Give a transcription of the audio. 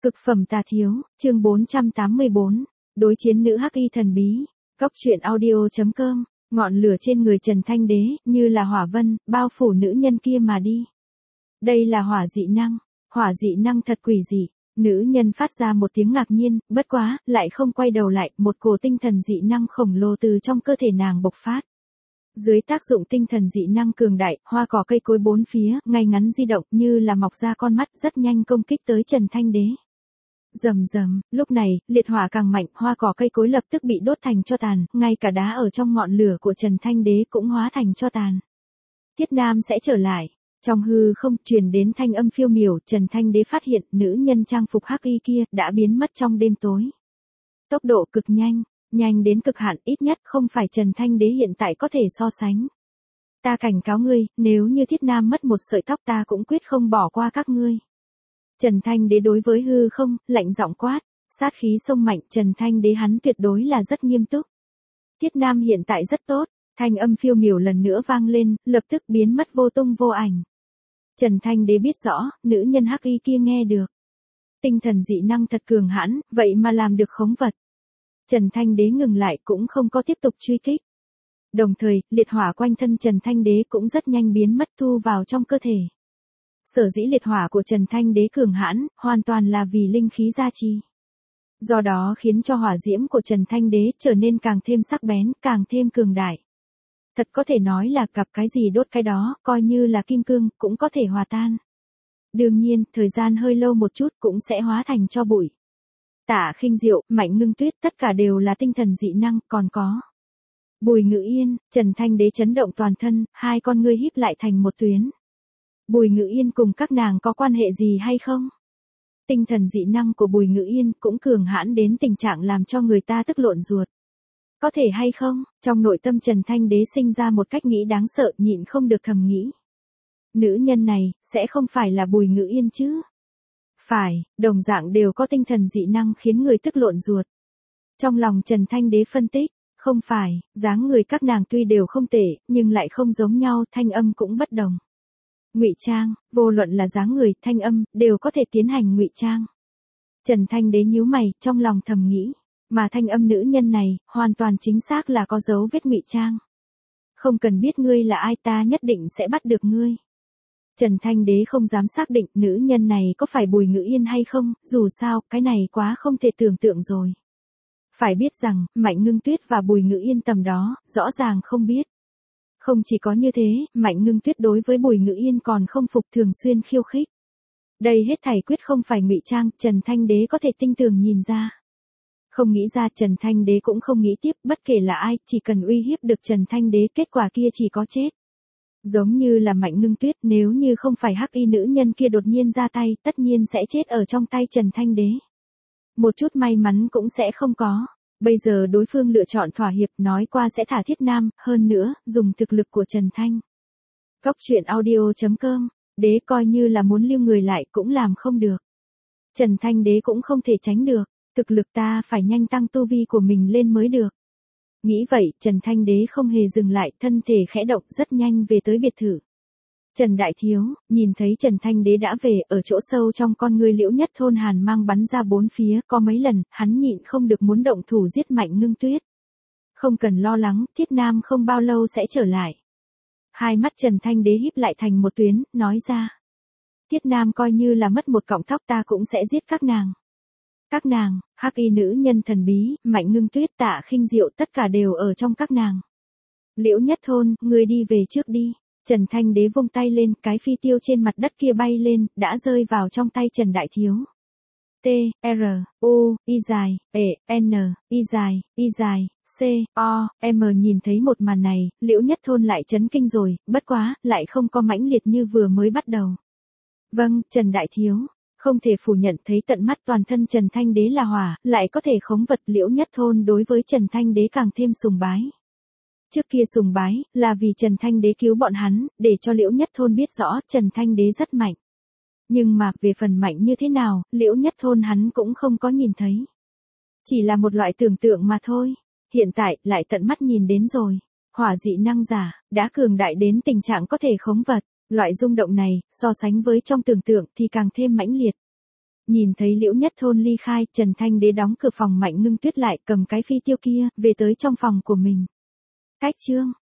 Cực phẩm tà thiếu, chương 484, đối chiến nữ hắc y thần bí. Góc truyện audio.com, ngọn lửa trên người Trần Thanh Đế, như là hỏa vân, bao phủ nữ nhân kia mà đi. Đây là hỏa dị năng thật quỷ dị. Nữ nhân phát ra một tiếng ngạc nhiên, bất quá, lại không quay đầu lại, một cổ tinh thần dị năng khổng lồ từ trong cơ thể nàng bộc phát. Dưới tác dụng tinh thần dị năng cường đại, hoa cỏ cây cối bốn phía, ngay ngắn di động như là mọc ra con mắt rất nhanh công kích tới Trần Thanh Đế. Rầm rầm, lúc này, liệt hỏa càng mạnh, hoa cỏ cây cối lập tức bị đốt thành tro tàn, ngay cả đá ở trong ngọn lửa của Trần Thanh Đế cũng hóa thành tro tàn. Thiết Nam sẽ trở lại. Trong hư không truyền đến thanh âm phiêu miểu, Trần Thanh Đế phát hiện nữ nhân trang phục hắc y kia đã biến mất trong đêm tối. Tốc độ cực nhanh, nhanh đến cực hạn, ít nhất không phải Trần Thanh Đế hiện tại có thể so sánh. Ta cảnh cáo ngươi, nếu như Thiết Nam mất một sợi tóc ta cũng quyết không bỏ qua các ngươi. Trần Thanh Đế đối với hư không, lạnh giọng quát, sát khí sông mạnh, Trần Thanh Đế hắn tuyệt đối là rất nghiêm túc. Thiết Nam hiện tại rất tốt, thanh âm phiêu miểu lần nữa vang lên, lập tức biến mất vô tung vô ảnh. Trần Thanh Đế biết rõ, nữ nhân hắc y kia nghe được. Tinh thần dị năng thật cường hãn, vậy mà làm được khống vật. Trần Thanh Đế ngừng lại cũng không có tiếp tục truy kích. Đồng thời, liệt hỏa quanh thân Trần Thanh Đế cũng rất nhanh biến mất thu vào trong cơ thể. Sở dĩ liệt hỏa của Trần Thanh Đế cường hãn, hoàn toàn là vì linh khí gia trì. Do đó khiến cho hỏa diễm của Trần Thanh Đế trở nên càng thêm sắc bén, càng thêm cường đại. Thật có thể nói là gặp cái gì đốt cái đó, coi như là kim cương, cũng có thể hòa tan. Đương nhiên, thời gian hơi lâu một chút cũng sẽ hóa thành tro bụi. Tả Khinh Diệu, Mạnh Ngưng Tuyết, tất cả đều là tinh thần dị năng, còn có Bùi Ngự Yên. Trần Thanh Đế chấn động toàn thân, hai con ngươi híp lại thành một tuyến. Bùi Ngự Yên cùng các nàng có quan hệ gì hay không? Tinh thần dị năng của Bùi Ngự Yên cũng cường hãn đến tình trạng làm cho người ta tức lộn ruột. Có thể hay không? Trong nội tâm Trần Thanh Đế sinh ra một cách nghĩ đáng sợ, nhịn không được thầm nghĩ. Nữ nhân này, sẽ không phải là Bùi Ngự Yên chứ? Phải, đồng dạng đều có tinh thần dị năng khiến người tức lộn ruột. Trong lòng Trần Thanh Đế phân tích, không phải, dáng người các nàng tuy đều không tệ, nhưng lại không giống nhau, thanh âm cũng bất đồng. Ngụy trang, vô luận là dáng người, thanh âm, đều có thể tiến hành ngụy trang. Trần Thanh Đế nhíu mày, trong lòng thầm nghĩ, mà thanh âm nữ nhân này, hoàn toàn chính xác là có dấu vết ngụy trang. Không cần biết ngươi là ai, ta nhất định sẽ bắt được ngươi. Trần Thanh Đế không dám xác định nữ nhân này có phải Bùi Ngự Yên hay không, dù sao, cái này quá không thể tưởng tượng rồi. Phải biết rằng, Mạnh Ngưng Tuyết và Bùi Ngự Yên tầm đó, rõ ràng không biết. Không chỉ có như thế, Mạnh Ngưng Tuyết đối với Bùi Ngự Yên còn không phục, thường xuyên khiêu khích. Đây hết thảy quyết không phải ngụy trang, Trần Thanh Đế có thể tinh tường nhìn ra. Không nghĩ ra Trần Thanh Đế cũng không nghĩ tiếp, bất kể là ai, chỉ cần uy hiếp được Trần Thanh Đế, kết quả kia chỉ có chết. Giống như là Mạnh Ngưng Tuyết, nếu như không phải hắc y nữ nhân kia đột nhiên ra tay, tất nhiên sẽ chết ở trong tay Trần Thanh Đế. Một chút may mắn cũng sẽ không có. Bây giờ đối phương lựa chọn thỏa hiệp, nói qua sẽ thả Thiết Nam, hơn nữa, dùng thực lực của Trần Thanh. Góc truyện audio.com, đế coi như là muốn lưu người lại cũng làm không được. Trần Thanh Đế cũng không thể tránh được, thực lực ta phải nhanh tăng tu vi của mình lên mới được. Nghĩ vậy, Trần Thanh Đế không hề dừng lại, thân thể khẽ động rất nhanh về tới biệt thự. Trần Đại Thiếu, nhìn thấy Trần Thanh Đế đã về, ở chỗ sâu trong con ngươi Liễu Nhất Thôn hàn mang bắn ra bốn phía, có mấy lần, hắn nhịn không được muốn động thủ giết Mạnh Ngưng Tuyết. Không cần lo lắng, Thiết Nam không bao lâu sẽ trở lại. Hai mắt Trần Thanh Đế híp lại thành một tuyến, nói ra. Thiết Nam coi như là mất một cọng tóc ta cũng sẽ giết các nàng. Các nàng, hắc y nữ nhân thần bí, Mạnh Ngưng Tuyết, Tạ Khinh Diệu, tất cả đều ở trong các nàng. Liễu Nhất Thôn, ngươi đi về trước đi. Trần Thanh Đế vung tay lên, cái phi tiêu trên mặt đất kia bay lên, đã rơi vào trong tay Trần Đại Thiếu. T, R, U, Y dài, E, N, Y dài, C, O, M nhìn thấy một màn này, Liễu Nhất Thôn lại chấn kinh rồi, bất quá, lại không có mãnh liệt như vừa mới bắt đầu. Vâng, Trần Đại Thiếu. Không thể phủ nhận thấy tận mắt toàn thân Trần Thanh Đế là hỏa, lại có thể khống vật. Liễu Nhất Thôn đối với Trần Thanh Đế càng thêm sùng bái. Trước kia sùng bái, là vì Trần Thanh Đế cứu bọn hắn, để cho Liễu Nhất Thôn biết rõ Trần Thanh Đế rất mạnh. Nhưng mà, về phần mạnh như thế nào, Liễu Nhất Thôn hắn cũng không có nhìn thấy. Chỉ là một loại tưởng tượng mà thôi. Hiện tại, lại tận mắt nhìn đến rồi. Hỏa dị năng giả, đã cường đại đến tình trạng có thể khống vật. Loại rung động này, so sánh với trong tưởng tượng thì càng thêm mãnh liệt. Nhìn thấy Liễu Nhất Thôn ly khai, Trần Thanh Đế đóng cửa phòng Mạnh Ngưng Tuyết lại, cầm cái phi tiêu kia, về tới trong phòng của mình. Cách chương